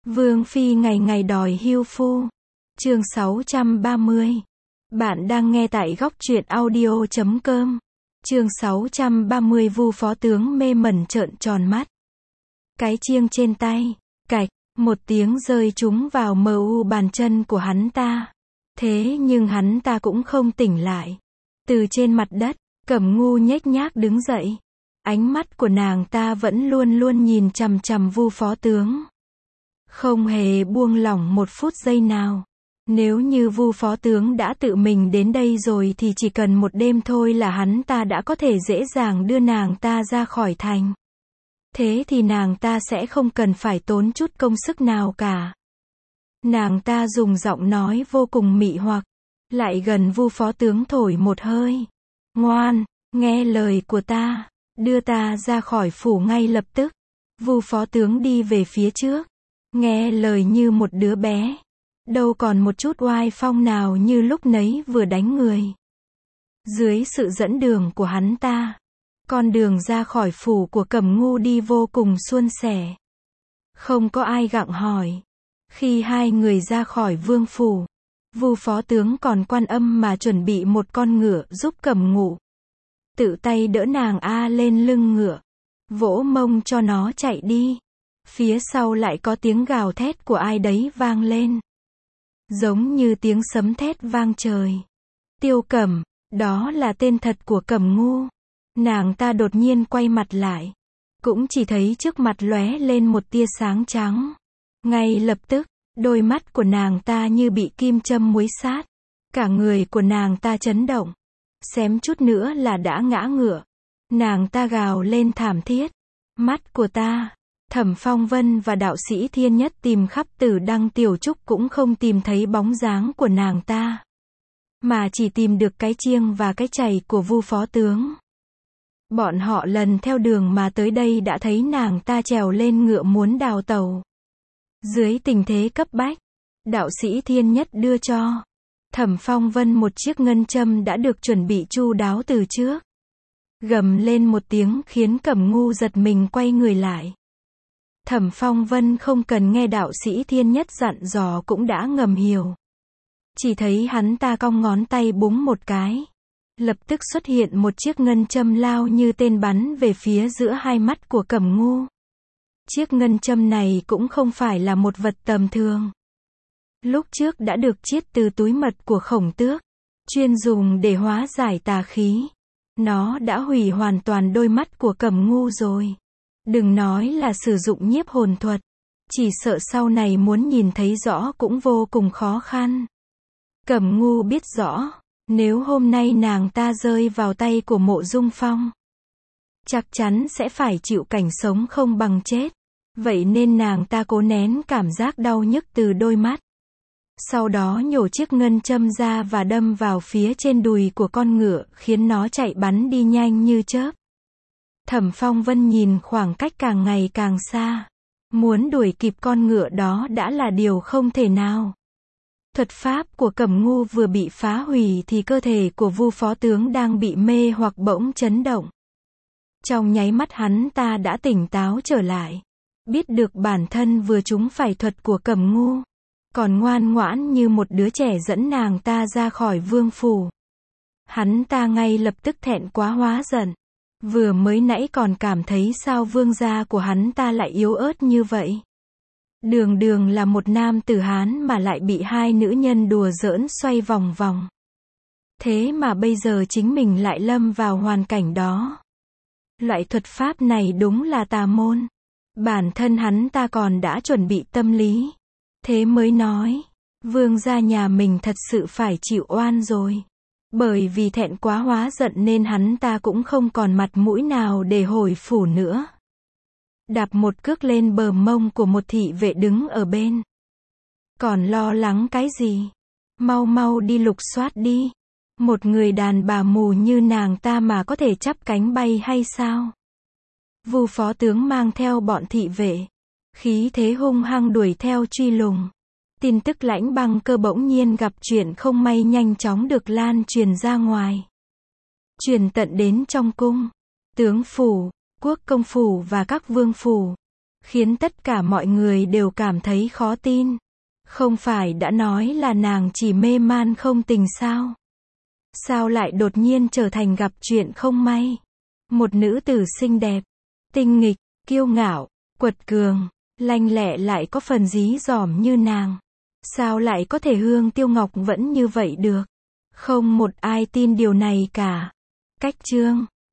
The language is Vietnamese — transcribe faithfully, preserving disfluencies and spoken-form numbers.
Vương phi ngày ngày đòi hưu phu. Chương sáu trăm ba mươi. Bạn đang nghe tại góc truyện audio chấm com. Chương sáu trăm ba mươi. Vu phó tướng mê mẩn trợn tròn mắt. Cái chiêng trên tay, cạch, một tiếng rơi trúng vào mờ u bàn chân của hắn ta. Thế nhưng hắn ta cũng không tỉnh lại. Từ trên mặt đất, Cẩm Ngu nhếch nhác đứng dậy. Ánh mắt của nàng ta vẫn luôn luôn nhìn chằm chằm Vu phó tướng. Không hề buông lỏng một phút giây nào. Nếu như Vu phó tướng đã tự mình đến đây rồi thì chỉ cần một đêm thôi là hắn ta đã có thể dễ dàng đưa nàng ta ra khỏi thành. Thế thì nàng ta sẽ không cần phải tốn chút công sức nào cả. Nàng ta dùng giọng nói vô cùng mị hoặc, lại gần Vu phó tướng thổi một hơi. Ngoan, nghe lời của ta, đưa ta ra khỏi phủ ngay lập tức. Vu phó tướng đi về phía trước, nghe lời như một đứa bé, đâu còn một chút oai phong nào như lúc nấy vừa đánh người. Dưới sự dẫn đường của hắn ta, con đường ra khỏi phủ của Cẩm Ngu đi vô cùng suôn sẻ. Không có ai gặng hỏi. Khi hai người ra khỏi vương phủ, Vu phó tướng còn quan âm mà chuẩn bị một con ngựa giúp Cẩm Ngu. Tự tay đỡ nàng A lên lưng ngựa, vỗ mông cho nó chạy đi. Phía sau lại có tiếng gào thét của ai đấy vang lên. Giống như tiếng sấm thét vang trời. Tiêu Cẩm, đó là tên thật của Cẩm Ngu. Nàng ta đột nhiên quay mặt lại. Cũng chỉ thấy trước mặt lóe lên một tia sáng trắng. Ngay lập tức, đôi mắt của nàng ta như bị kim châm muối sát. Cả người của nàng ta chấn động. Xém chút nữa là đã ngã ngựa. Nàng ta gào lên thảm thiết. Mắt của ta. Thẩm Phong Vân và đạo sĩ Thiên Nhất tìm khắp Tử Đăng Tiểu Trúc cũng không tìm thấy bóng dáng của nàng ta. Mà chỉ tìm được cái chiêng và cái chày của Vu phó tướng. Bọn họ lần theo đường mà tới đây đã thấy nàng ta trèo lên ngựa muốn đào tẩu. Dưới tình thế cấp bách, đạo sĩ Thiên Nhất đưa cho Thẩm Phong Vân một chiếc ngân châm đã được chuẩn bị chu đáo từ trước. Gầm lên một tiếng khiến Cẩm Ngu giật mình quay người lại. Thẩm Phong Vân không cần nghe đạo sĩ Thiên Nhất dặn dò cũng đã ngầm hiểu. Chỉ thấy hắn ta cong ngón tay búng một cái. Lập tức xuất hiện một chiếc ngân châm lao như tên bắn về phía giữa hai mắt của Cẩm Ngu. Chiếc ngân châm này cũng không phải là một vật tầm thường. Lúc trước đã được chiết từ túi mật của Khổng Tước, chuyên dùng để hóa giải tà khí. Nó đã hủy hoàn toàn đôi mắt của Cẩm Ngu rồi. Đừng nói là sử dụng nhiếp hồn thuật, chỉ sợ sau này muốn nhìn thấy rõ cũng vô cùng khó khăn. Cẩm Ngu biết rõ, nếu hôm nay nàng ta rơi vào tay của Mộ Dung Phong, chắc chắn sẽ phải chịu cảnh sống không bằng chết. Vậy nên nàng ta cố nén cảm giác đau nhức từ đôi mắt. Sau đó nhổ chiếc ngân châm ra và đâm vào phía trên đùi của con ngựa, khiến nó chạy bắn đi nhanh như chớp. Thẩm Phong Vân nhìn khoảng cách càng ngày càng xa. Muốn đuổi kịp con ngựa đó đã là điều không thể nào. Thuật pháp của Cẩm Ngu vừa bị phá hủy thì cơ thể của Vu phó tướng đang bị mê hoặc bỗng chấn động. Trong nháy mắt hắn ta đã tỉnh táo trở lại. Biết được bản thân vừa trúng phải thuật của Cẩm Ngu. Còn ngoan ngoãn như một đứa trẻ dẫn nàng ta ra khỏi vương phủ. Hắn ta ngay lập tức thẹn quá hóa giận. Vừa mới nãy còn cảm thấy sao vương gia của hắn ta lại yếu ớt như vậy. Đường đường là một nam tử Hán mà lại bị hai nữ nhân đùa giỡn xoay vòng vòng. Thế mà bây giờ chính mình lại lâm vào hoàn cảnh đó. Loại thuật pháp này đúng là tà môn. Bản thân hắn ta còn đã chuẩn bị tâm lý. Thế mới nói, vương gia nhà mình thật sự phải chịu oan rồi. Bởi vì thẹn quá hóa giận nên hắn ta cũng không còn mặt mũi nào để hồi phủ nữa. Đạp một cước lên bờ mông của một thị vệ đứng ở bên. Còn lo lắng cái gì? Mau mau đi lục soát đi. Một người đàn bà mù như nàng ta mà có thể chắp cánh bay hay sao? Vu phó tướng mang theo bọn thị vệ, khí thế hung hăng đuổi theo truy lùng. Tin tức Lãnh Băng Cơ bỗng nhiên gặp chuyện không may nhanh chóng được lan truyền ra ngoài. Truyền tận đến trong cung, tướng phủ, quốc công phủ và các vương phủ. khiến tất cả mọi người đều cảm thấy khó tin. Không phải đã nói là nàng chỉ mê man không tình sao? Sao lại đột nhiên trở thành gặp chuyện không may? Một nữ tử xinh đẹp, tinh nghịch, kiêu ngạo, quật cường, lanh lẹ lại có phần dí dỏm như nàng. Sao lại có thể Hương Tiêu Ngọc vẫn như vậy được? Không một ai tin điều này cả. Cách chương